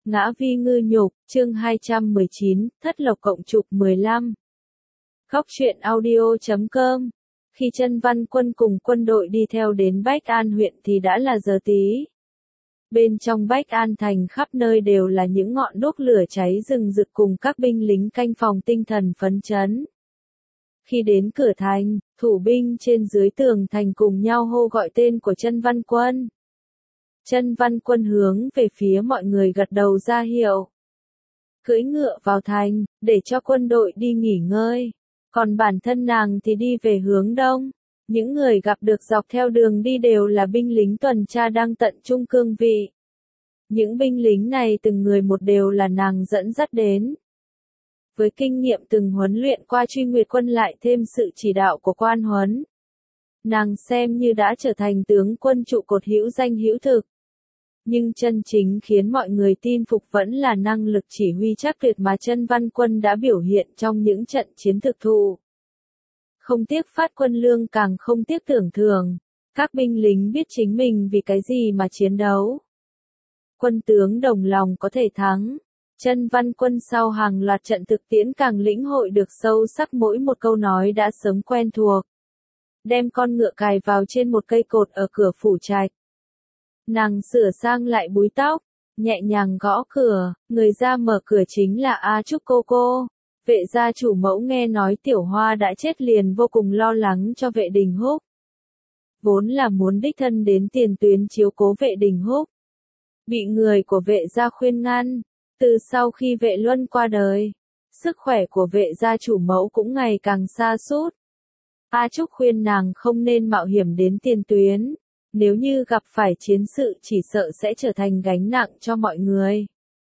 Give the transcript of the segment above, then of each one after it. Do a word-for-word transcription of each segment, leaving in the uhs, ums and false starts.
Ngã vi ngư nhục, chương hai trăm mười chín, thất lộc cộng trục mười lăm. Góc truyện audio chấm com. Khi Chân Văn Quân cùng quân đội đi theo đến Bách An huyện thì đã là giờ tí. Bên trong Bách An thành khắp nơi đều là những ngọn đuốc lửa cháy rừng rực cùng các binh lính canh phòng tinh thần phấn chấn. Khi đến cửa thành, thủ binh trên dưới tường thành cùng nhau hô gọi tên của Chân Văn Quân. Chân Văn Quân hướng về phía mọi người gật đầu ra hiệu. Cưỡi ngựa vào thành, để cho quân đội đi nghỉ ngơi. Còn bản thân nàng thì đi về hướng đông. Những người gặp được dọc theo đường đi đều là binh lính tuần tra đang tận trung cương vị. Những binh lính này từng người một đều là nàng dẫn dắt đến. Với kinh nghiệm từng huấn luyện qua Truy Nguyệt quân lại thêm sự chỉ đạo của quan huấn. Nàng xem như đã trở thành tướng quân trụ cột hữu danh hữu thực. Nhưng chân chính khiến mọi người tin phục vẫn là năng lực chỉ huy chắc tuyệt mà Chân Văn Quân đã biểu hiện trong những trận chiến thực thụ. Không tiếc phát quân lương càng không tiếc tưởng thưởng, các binh lính biết chính mình vì cái gì mà chiến đấu. Quân tướng đồng lòng có thể thắng. Chân Văn Quân sau hàng loạt trận thực tiễn càng lĩnh hội được sâu sắc mỗi một câu nói đã sớm quen thuộc. Đem con ngựa cài vào trên một cây cột ở cửa phủ trạch. Nàng sửa sang lại búi tóc, nhẹ nhàng gõ cửa, người ra mở cửa chính là A Trúc cô cô. Vệ gia chủ mẫu nghe nói Tiểu Hoa đã chết liền vô cùng lo lắng cho Vệ Đình Húc. Vốn là muốn đích thân đến tiền tuyến chiếu cố Vệ Đình Húc. Bị người của vệ gia khuyên ngăn, từ sau khi Vệ Luân qua đời, sức khỏe của vệ gia chủ mẫu cũng ngày càng sa sút. A Trúc khuyên nàng không nên mạo hiểm đến tiền tuyến. Nếu như gặp phải chiến sự chỉ sợ sẽ trở thành gánh nặng cho mọi người.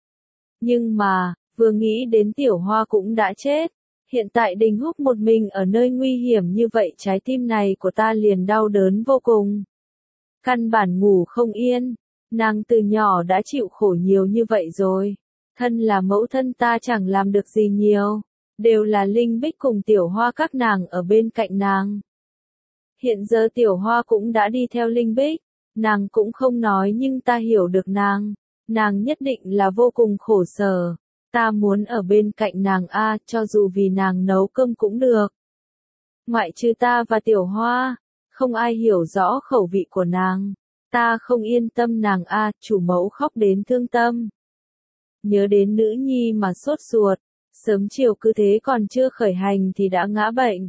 Nhưng mà, vừa nghĩ đến Tiểu Hoa cũng đã chết. Hiện tại Đình Húc một mình ở nơi nguy hiểm như vậy trái tim này của ta liền đau đớn vô cùng. Căn bản ngủ không yên. Nàng từ nhỏ đã chịu khổ nhiều như vậy rồi. Thân là mẫu thân ta chẳng làm được gì nhiều. Đều là Linh Bích cùng Tiểu Hoa các nàng ở bên cạnh nàng. Hiện giờ Tiểu Hoa cũng đã đi theo Linh Bích, nàng cũng không nói nhưng ta hiểu được nàng, nàng nhất định là vô cùng khổ sở, ta muốn ở bên cạnh nàng a, cho dù vì nàng nấu cơm cũng được. Ngoại trừ ta và Tiểu Hoa, không ai hiểu rõ khẩu vị của nàng, ta không yên tâm nàng a, chủ mẫu khóc đến thương tâm. Nhớ đến nữ nhi mà sốt ruột, sớm chiều cứ thế còn chưa khởi hành thì đã ngã bệnh.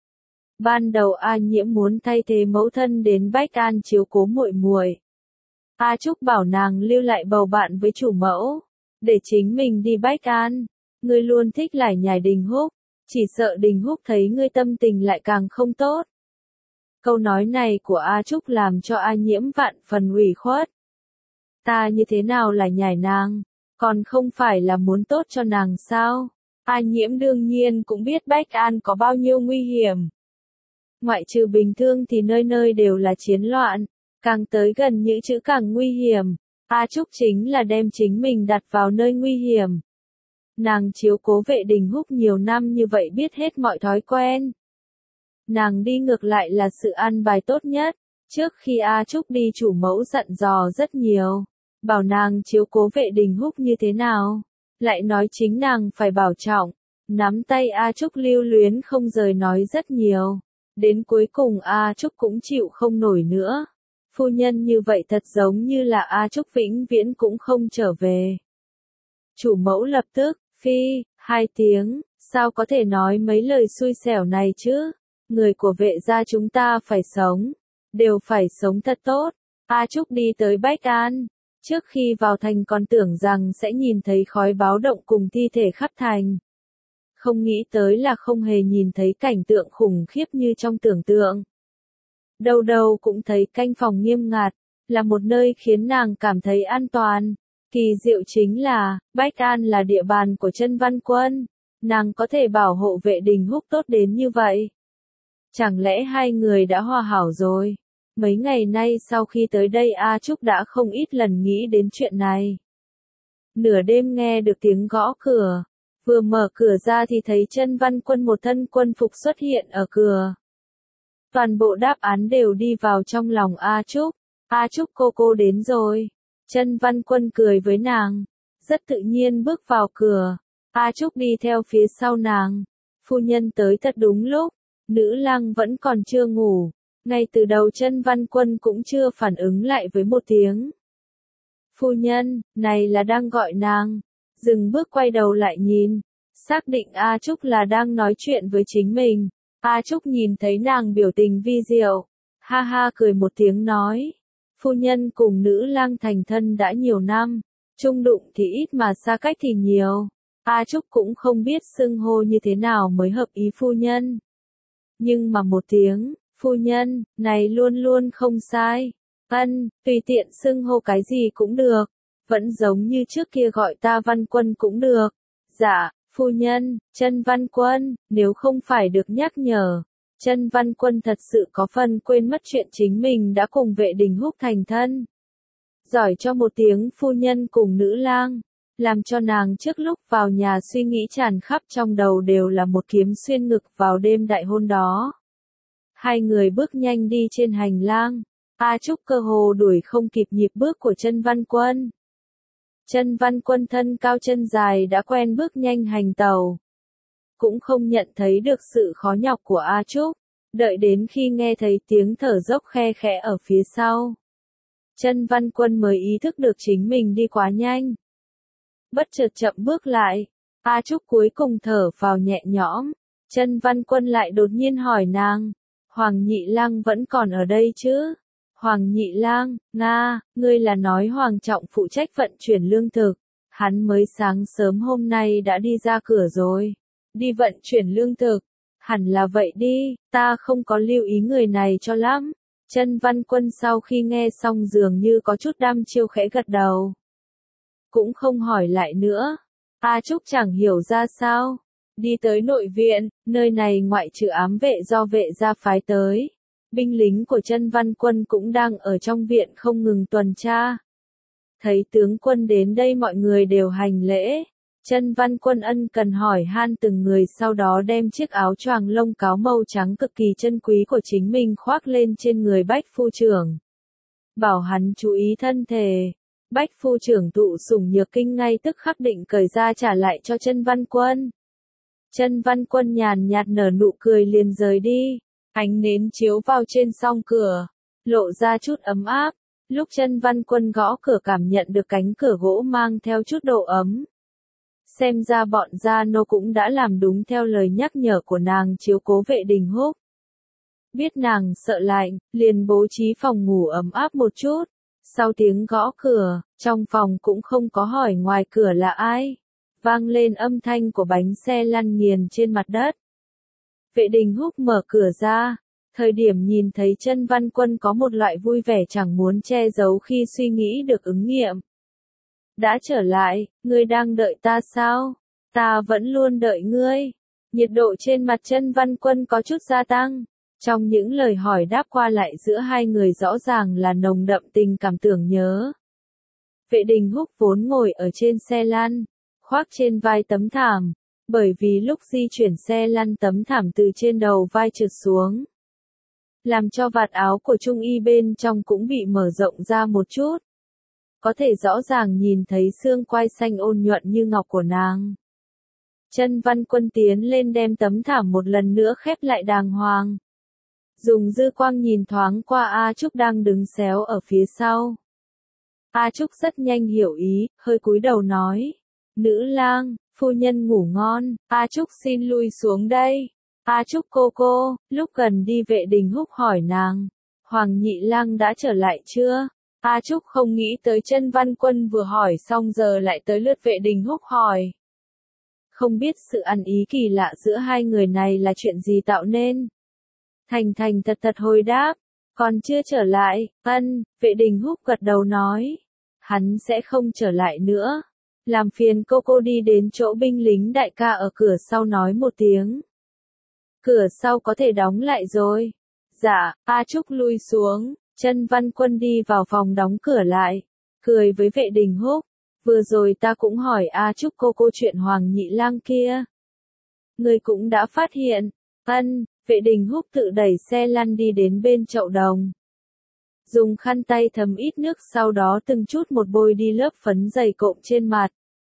Ban đầu A Nhiễm muốn thay thế mẫu thân đến Bách An chiếu cố muội muội. A Trúc bảo nàng lưu lại bầu bạn với chủ mẫu, để chính mình đi Bách An. Ngươi luôn thích lải nhải Đình Húc, chỉ sợ Đình Húc thấy ngươi tâm tình lại càng không tốt. Câu nói này của A Trúc làm cho A Nhiễm vạn phần ủy khuất. Ta như thế nào lải nhải nàng, còn không phải là muốn tốt cho nàng sao? A Nhiễm đương nhiên cũng biết Bách An có bao nhiêu nguy hiểm. Ngoại trừ bình thường thì nơi nơi đều là chiến loạn, càng tới gần những chữ càng nguy hiểm. A Trúc chính là đem chính mình đặt vào nơi nguy hiểm. Nàng chiếu cố Vệ Đình Húc nhiều năm như vậy biết hết mọi thói quen. Nàng đi ngược lại là sự an bài tốt nhất. Trước khi A Trúc đi chủ mẫu dặn dò rất nhiều, bảo nàng chiếu cố Vệ Đình Húc như thế nào, lại nói chính nàng phải bảo trọng. Nắm tay A Trúc lưu luyến không rời nói rất nhiều. Đến cuối cùng A Trúc cũng chịu không nổi nữa. Phu nhân như vậy thật giống như là A Trúc vĩnh viễn cũng không trở về. Chủ mẫu lập tức, phi, hai tiếng, sao có thể nói mấy lời xui xẻo này chứ? Người của vệ gia chúng ta phải sống, đều phải sống thật tốt. A Trúc đi tới Bách An, trước khi vào thành còn tưởng rằng sẽ nhìn thấy khói báo động cùng thi thể khắp thành. Không nghĩ tới là không hề nhìn thấy cảnh tượng khủng khiếp như trong tưởng tượng. Đâu đâu cũng thấy canh phòng nghiêm ngặt, là một nơi khiến nàng cảm thấy an toàn. Kỳ diệu chính là, Bách An là địa bàn của Chân Văn Quân, nàng có thể bảo hộ Vệ Đình Húc tốt đến như vậy. Chẳng lẽ hai người đã hòa hảo rồi? Mấy ngày nay sau khi tới đây A Trúc đã không ít lần nghĩ đến chuyện này. Nửa đêm nghe được tiếng gõ cửa. Vừa mở cửa ra thì thấy Chân Văn Quân một thân quân phục xuất hiện ở cửa. Toàn bộ đáp án đều đi vào trong lòng A Trúc. A Trúc cô cô đến rồi. Chân Văn Quân cười với nàng. rất tự nhiên bước vào cửa. A Trúc đi theo phía sau nàng. Phu nhân tới thật đúng lúc, nữ lang vẫn còn chưa ngủ. Ngay từ đầu Chân Văn Quân cũng chưa phản ứng lại với một tiếng. Phu nhân, này là đang gọi nàng. Dừng bước quay đầu lại nhìn. Xác định A Trúc là đang nói chuyện với chính mình. A Trúc nhìn thấy nàng biểu tình vi diệu. Ha ha cười một tiếng nói. Phu nhân cùng nữ lang thành thân đã nhiều năm. Chung đụng thì ít mà xa cách thì nhiều. A Trúc cũng không biết xưng hô như thế nào mới hợp ý phu nhân. Nhưng mà một tiếng, phu nhân, này luôn luôn không sai. Ân, tùy tiện xưng hô cái gì cũng được. Vẫn giống như trước kia gọi ta Văn Quân cũng được. Dạ, phu nhân, Chân Văn Quân, nếu không phải được nhắc nhở. Chân Văn Quân thật sự có phần quên mất chuyện chính mình đã cùng Vệ Đình Húc thành thân. Giỏi cho một tiếng phu nhân cùng nữ lang. Làm cho nàng trước lúc vào nhà suy nghĩ tràn khắp trong đầu đều là một kiếm xuyên ngực vào đêm đại hôn đó. Hai người bước nhanh đi trên hành lang. A Trúc cơ hồ đuổi không kịp nhịp bước của Chân Văn Quân. Chân Văn Quân thân cao chân dài đã quen bước nhanh hành tàu. Cũng không nhận thấy được sự khó nhọc của A Trúc. Đợi đến khi nghe thấy tiếng thở dốc khe khẽ ở phía sau. Chân Văn Quân mới ý thức được chính mình đi quá nhanh. Bất chợt chậm bước lại. A Trúc cuối cùng thở phào nhẹ nhõm. Chân Văn Quân lại đột nhiên hỏi nàng. Hoàng Nhị Lang vẫn còn ở đây chứ? Hoàng Nhị Lang, Nga, ngươi là nói Hoàng Trọng phụ trách vận chuyển lương thực. Hắn mới sáng sớm hôm nay đã đi ra cửa rồi. Đi vận chuyển lương thực. Hẳn là vậy đi, ta không có lưu ý người này cho lắm. Chân Văn Quân sau khi nghe xong dường như có chút đăm chiêu khẽ gật đầu. Cũng không hỏi lại nữa. A Trúc chẳng hiểu ra sao. Đi tới nội viện, nơi này ngoại trừ ám vệ do vệ gia phái tới. Binh lính của Chân Văn Quân cũng đang ở trong viện không ngừng tuần tra. Thấy tướng quân đến đây mọi người đều hành lễ. Chân Văn Quân ân cần hỏi han từng người sau đó đem chiếc áo choàng lông cáo màu trắng cực kỳ chân quý của chính mình khoác lên trên người Bách phu trưởng. Bảo hắn chú ý thân thể. Bách phu trưởng tụ sủng nhược kinh ngay tức khắc định cởi ra trả lại cho Chân Văn Quân. Chân Văn Quân nhàn nhạt nở nụ cười liền rời đi. Ánh nến chiếu vào trên song cửa, lộ ra chút ấm áp. Lúc Chân Văn Quân gõ cửa cảm nhận được cánh cửa gỗ mang theo chút độ ấm. Xem ra bọn gia nô cũng đã làm đúng theo lời nhắc nhở của nàng chiếu cố Vệ Đình Húc. Biết nàng sợ lạnh, liền bố trí phòng ngủ ấm áp một chút. Sau tiếng gõ cửa, trong phòng cũng không có hỏi ngoài cửa là ai. Vang lên âm thanh của bánh xe lăn nghiền trên mặt đất. Vệ Đình Húc mở cửa ra. Thời điểm nhìn thấy Chân Văn Quân có một loại vui vẻ chẳng muốn che giấu khi suy nghĩ được ứng nghiệm. Đã trở lại, ngươi đang đợi ta sao? Ta vẫn luôn đợi ngươi. Nhiệt độ trên mặt Chân Văn Quân có chút gia tăng. Trong những lời hỏi đáp qua lại giữa hai người rõ ràng là nồng đậm tình cảm tưởng nhớ. Vệ Đình Húc vốn ngồi ở trên xe lăn, khoác trên vai tấm thảm, bởi vì lúc di chuyển xe lăn tấm thảm từ trên đầu vai trượt xuống. Làm cho vạt áo của Trung Y bên trong cũng bị mở rộng ra một chút. Có thể rõ ràng nhìn thấy xương quai xanh ôn nhuận như ngọc của nàng. Chân Văn Quân tiến lên đem tấm thảm một lần nữa khép lại đàng hoàng. Dùng dư quang nhìn thoáng qua A Trúc đang đứng xéo ở phía sau. A Trúc rất nhanh hiểu ý, hơi cúi đầu nói. Nữ lang, phu nhân ngủ ngon, A Trúc xin lui xuống đây. A Trúc cô cô, lúc gần đi Vệ Đình Húc hỏi nàng. Hoàng Nhị Lang đã trở lại chưa? A Trúc không nghĩ tới Chân Văn Quân vừa hỏi xong giờ lại tới lượt Vệ Đình Húc hỏi. Không biết sự ăn ý kỳ lạ giữa hai người này là chuyện gì tạo nên. Thành thành thật thật hồi đáp. Còn chưa trở lại, ân, Vệ Đình Húc gật đầu nói. Hắn sẽ không trở lại nữa. Làm phiền cô cô đi đến chỗ binh lính đại ca ở cửa sau nói một tiếng. Cửa sau có thể đóng lại rồi. Dạ, A Trúc lui xuống. Chân Văn Quân đi vào phòng đóng cửa lại. Cười với Vệ Đình Húc. Vừa rồi ta cũng hỏi A Trúc cô cô chuyện Hoàng Nhị Lang kia. Người cũng đã phát hiện. Ân, Vệ Đình Húc tự đẩy xe lăn đi đến bên chậu đồng. Dùng khăn tay thấm ít nước sau đó từng chút một bôi đi lớp phấn dày cộm trên mặt.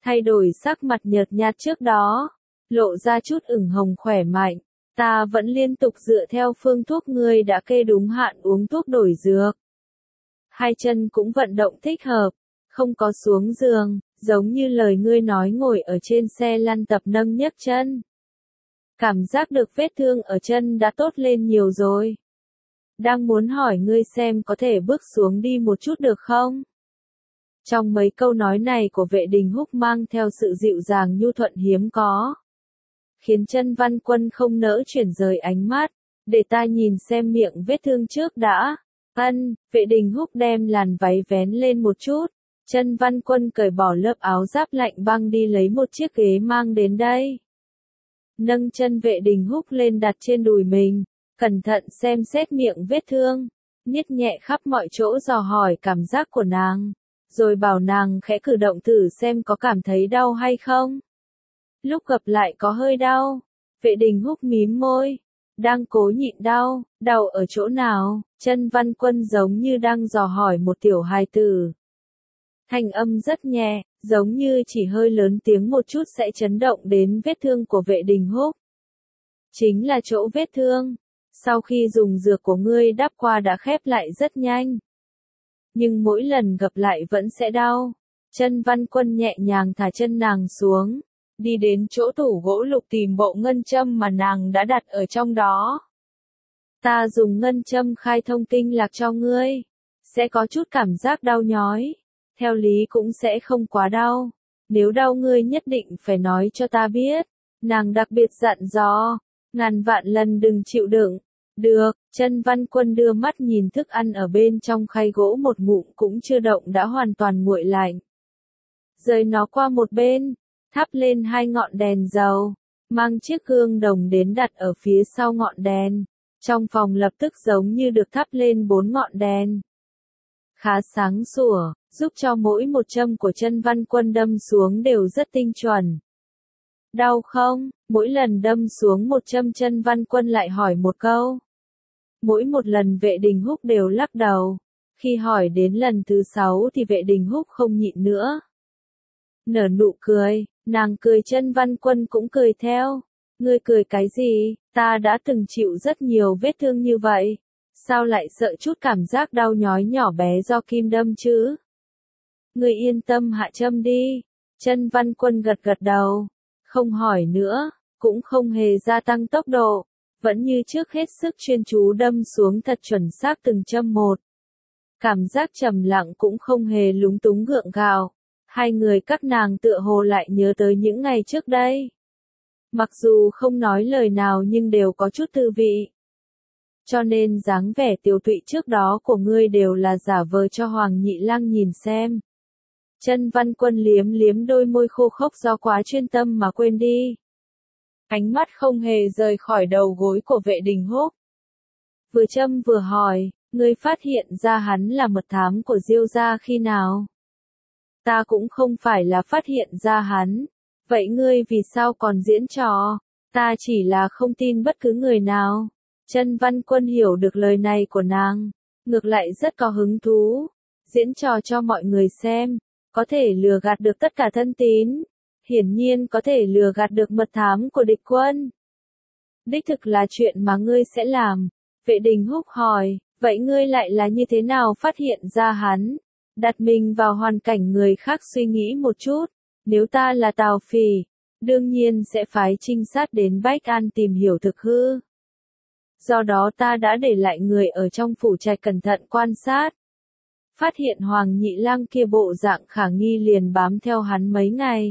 thay đổi sắc mặt nhợt nhạt trước đó, lộ ra chút ửng hồng khỏe mạnh. Ta vẫn liên tục dựa theo phương thuốc ngươi đã kê đúng hạn uống thuốc đổi dược. Hai chân cũng vận động thích hợp, không có xuống giường, giống như lời ngươi nói ngồi ở trên xe lăn tập nâng nhấc chân. Cảm giác được vết thương ở chân đã tốt lên nhiều rồi. Đang muốn hỏi ngươi xem có thể bước xuống đi một chút được không? Trong mấy câu nói này của Vệ Đình Húc mang theo sự dịu dàng nhu thuận hiếm có, khiến Chân Văn Quân không nỡ chuyển rời ánh mắt, để ta nhìn xem miệng vết thương trước đã. Ân, Vệ Đình Húc đem làn váy vén lên một chút, Chân Văn Quân cởi bỏ lớp áo giáp lạnh băng đi lấy một chiếc ghế mang đến đây. Nâng chân Vệ Đình Húc lên đặt trên đùi mình, cẩn thận xem xét miệng vết thương, niết nhẹ khắp mọi chỗ dò hỏi cảm giác của nàng, rồi bảo nàng khẽ cử động thử xem có cảm thấy đau hay không. Lúc gặp lại có hơi đau, Vệ Đình Húc mím môi, đang cố nhịn đau, đau ở chỗ nào? Chân Văn Quân giống như đang dò hỏi một tiểu hài tử. Thanh âm rất nhẹ, giống như chỉ hơi lớn tiếng một chút sẽ chấn động đến vết thương của Vệ Đình Húc. Chính là chỗ vết thương, sau khi dùng dược của ngươi đắp qua đã khép lại rất nhanh. Nhưng mỗi lần gặp lại vẫn sẽ đau. Chân Văn Quân nhẹ nhàng thả chân nàng xuống, đi đến chỗ tủ gỗ lục tìm bộ ngân châm mà nàng đã đặt ở trong đó. Ta dùng ngân châm khai thông kinh lạc cho ngươi, sẽ có chút cảm giác đau nhói, theo lý cũng sẽ không quá đau. Nếu đau ngươi nhất định phải nói cho ta biết. Nàng đặc biệt dặn dò, ngàn vạn lần đừng chịu đựng. Được, Chân Văn Quân đưa mắt nhìn thức ăn ở bên trong khay gỗ một ngụm cũng chưa động đã hoàn toàn nguội lạnh. Rời nó qua một bên, thắp lên hai ngọn đèn dầu, mang chiếc gương đồng đến đặt ở phía sau ngọn đèn. Trong phòng lập tức giống như được thắp lên bốn ngọn đèn. Khá sáng sủa, giúp cho mỗi một châm của Chân Văn Quân đâm xuống đều rất tinh chuẩn. Đau không? Mỗi lần đâm xuống một châm Chân Văn Quân lại hỏi một câu. Mỗi một lần Vệ Đình Húc đều lắc đầu. Khi hỏi đến lần thứ sáu thì Vệ Đình Húc không nhịn nữa. Nở nụ cười, nàng cười Chân Văn Quân cũng cười theo. Ngươi cười cái gì? Ta đã từng chịu rất nhiều vết thương như vậy. Sao lại sợ chút cảm giác đau nhói nhỏ bé do kim đâm chứ? Ngươi yên tâm hạ châm đi. Chân Văn Quân gật gật đầu. Không hỏi nữa, cũng không hề gia tăng tốc độ. Vẫn như trước hết sức chuyên chú đâm xuống thật chuẩn xác từng châm một. Cảm giác trầm lặng cũng không hề lúng túng gượng gạo. Hai người các nàng tựa hồ lại nhớ tới những ngày trước đây. Mặc dù không nói lời nào nhưng đều có chút tư vị. Cho nên dáng vẻ tiều tụy trước đó của ngươi đều là giả vờ cho Hoàng Nhị Lang nhìn xem. Chân Văn Quân liếm liếm đôi môi khô khốc do quá chuyên tâm mà quên đi. Ánh mắt không hề rời khỏi đầu gối của Vệ Đình Húc. Vừa châm vừa hỏi, ngươi phát hiện ra hắn là mật thám của Diêu gia khi nào? Ta cũng không phải là phát hiện ra hắn. Vậy ngươi vì sao còn diễn trò? Ta chỉ là không tin bất cứ người nào. Chân Văn Quân hiểu được lời này của nàng, ngược lại rất có hứng thú. Diễn trò cho mọi người xem, có thể lừa gạt được tất cả thân tín. Hiển nhiên có thể lừa gạt được mật thám của địch quân. Đích thực là chuyện mà ngươi sẽ làm. Vệ Đình Húc hỏi, vậy ngươi lại là như thế nào phát hiện ra hắn? Đặt mình vào hoàn cảnh người khác suy nghĩ một chút. Nếu ta là Tào Phỉ, đương nhiên sẽ phái trinh sát đến Bách An tìm hiểu thực hư. Do đó ta đã để lại người ở trong phủ trạch cẩn thận quan sát. Phát hiện Hoàng Nhị Lang kia bộ dạng khả nghi liền bám theo hắn mấy ngày.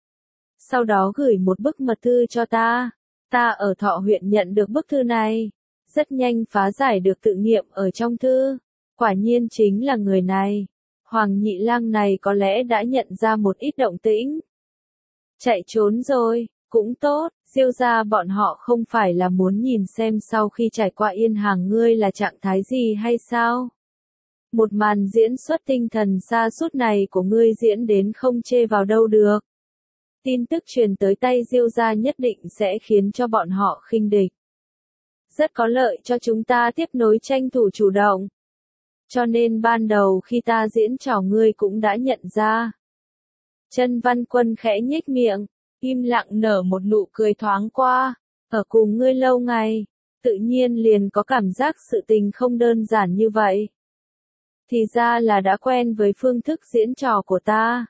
Sau đó gửi một bức mật thư cho ta. Ta ở Thọ huyện nhận được bức thư này. Rất nhanh phá giải được tự nghiệm ở trong thư. Quả nhiên chính là người này. Hoàng Nhị Lang này có lẽ đã nhận ra một ít động tĩnh. Chạy trốn rồi, cũng tốt, Diêu gia bọn họ không phải là muốn nhìn xem sau khi trải qua Yên Hàng ngươi là trạng thái gì hay sao? Một màn diễn xuất tinh thần sa sút này của ngươi diễn đến không chê vào đâu được. Tin tức truyền tới tay Diêu gia nhất định sẽ khiến cho bọn họ khinh địch. Rất có lợi cho chúng ta tiếp nối tranh thủ chủ động. Cho nên ban đầu khi ta diễn trò ngươi cũng đã nhận ra. Chân Văn Quân khẽ nhếch miệng, im lặng nở một nụ cười thoáng qua. Ở cùng ngươi lâu ngày, tự nhiên liền có cảm giác sự tình không đơn giản như vậy. Thì ra là đã quen với phương thức diễn trò của ta.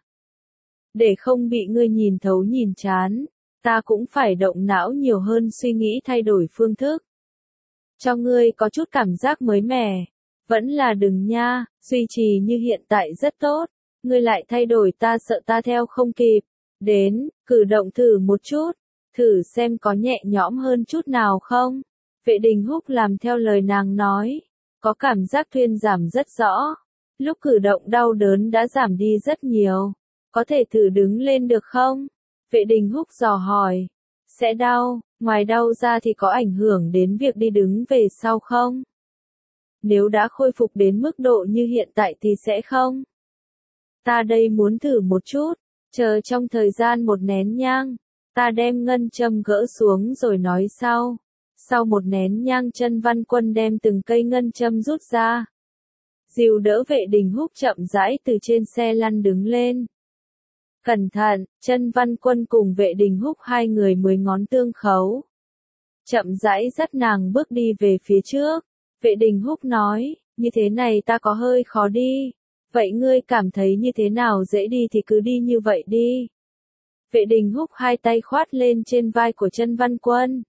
Để không bị ngươi nhìn thấu nhìn chán, ta cũng phải động não nhiều hơn suy nghĩ thay đổi phương thức. Cho ngươi có chút cảm giác mới mẻ, vẫn là đừng nha, duy trì như hiện tại rất tốt, ngươi lại thay đổi ta sợ ta theo không kịp. Đến, cử động thử một chút, thử xem có nhẹ nhõm hơn chút nào không. Vệ Đình Húc làm theo lời nàng nói, có cảm giác thuyên giảm rất rõ, lúc cử động đau đớn đã giảm đi rất nhiều, có thể thử đứng lên được không? Vệ Đình Húc dò hỏi, sẽ đau, ngoài đau ra thì có ảnh hưởng đến việc đi đứng về sau không? Nếu đã khôi phục đến mức độ như hiện tại thì sẽ không. Ta đây muốn thử một chút, chờ trong thời gian một nén nhang, ta đem ngân châm gỡ xuống rồi nói sau. Sau một nén nhang Chân Văn Quân đem từng cây ngân châm rút ra. Dìu đỡ Vệ Đình Húc chậm rãi từ trên xe lăn đứng lên. Cẩn thận, Chân Văn Quân cùng Vệ Đình Húc hai người mười ngón tương khấu. Chậm rãi dắt nàng bước đi về phía trước. Vệ Đình Húc nói, như thế này ta có hơi khó đi. Vậy ngươi cảm thấy như thế nào dễ đi thì cứ đi như vậy đi. Vệ Đình Húc hai tay khoát lên trên vai của Chân Văn Quân.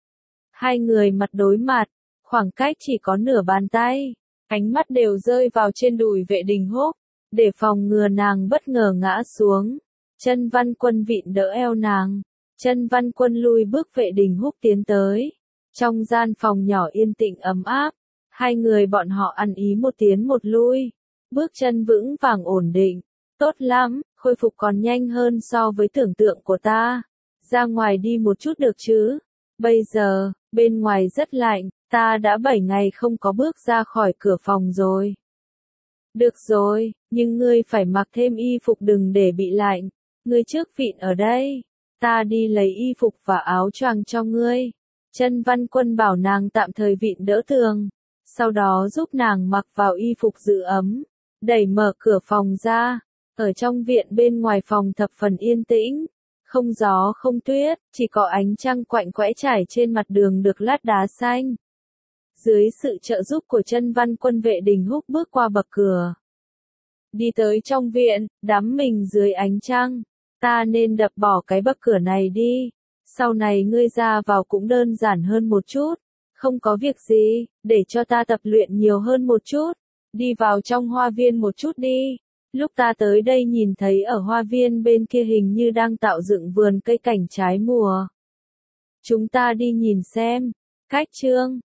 Hai người mặt đối mặt, khoảng cách chỉ có nửa bàn tay, ánh mắt đều rơi vào trên đùi Vệ Đình Húc, để phòng ngừa nàng bất ngờ ngã xuống. Chân Văn Quân vịn đỡ eo nàng, Chân Văn Quân lui bước Vệ Đình Húc tiến tới. Trong gian phòng nhỏ yên tĩnh ấm áp, hai người bọn họ ăn ý một tiến một lui, bước chân vững vàng ổn định. Tốt lắm, khôi phục còn nhanh hơn so với tưởng tượng của ta. Ra ngoài đi một chút được chứ? Bây giờ, bên ngoài rất lạnh, ta đã bảy ngày không có bước ra khỏi cửa phòng rồi. Được rồi, nhưng ngươi phải mặc thêm y phục đừng để bị lạnh. Ngươi trước vịn ở đây, ta đi lấy y phục và áo choàng cho ngươi. Chân Văn Quân bảo nàng tạm thời vịn đỡ tường, sau đó giúp nàng mặc vào y phục giữ ấm, đẩy mở cửa phòng ra. Ở trong viện bên ngoài phòng thập phần yên tĩnh, không gió không tuyết, chỉ có ánh trăng quạnh quẽ trải trên mặt đường được lát đá xanh. Dưới sự trợ giúp của Chân Văn Quân, Vệ Đình Húc bước qua bậc cửa, đi tới trong viện, đắm mình dưới ánh trăng. Ta nên đập bỏ cái bậc cửa này đi, sau này ngươi ra vào cũng đơn giản hơn một chút. Không có việc gì, để cho ta tập luyện nhiều hơn một chút. Đi vào trong hoa viên một chút đi. Lúc ta tới đây nhìn thấy ở hoa viên bên kia hình như đang tạo dựng vườn cây cảnh trái mùa. Chúng ta đi nhìn xem. Cách chương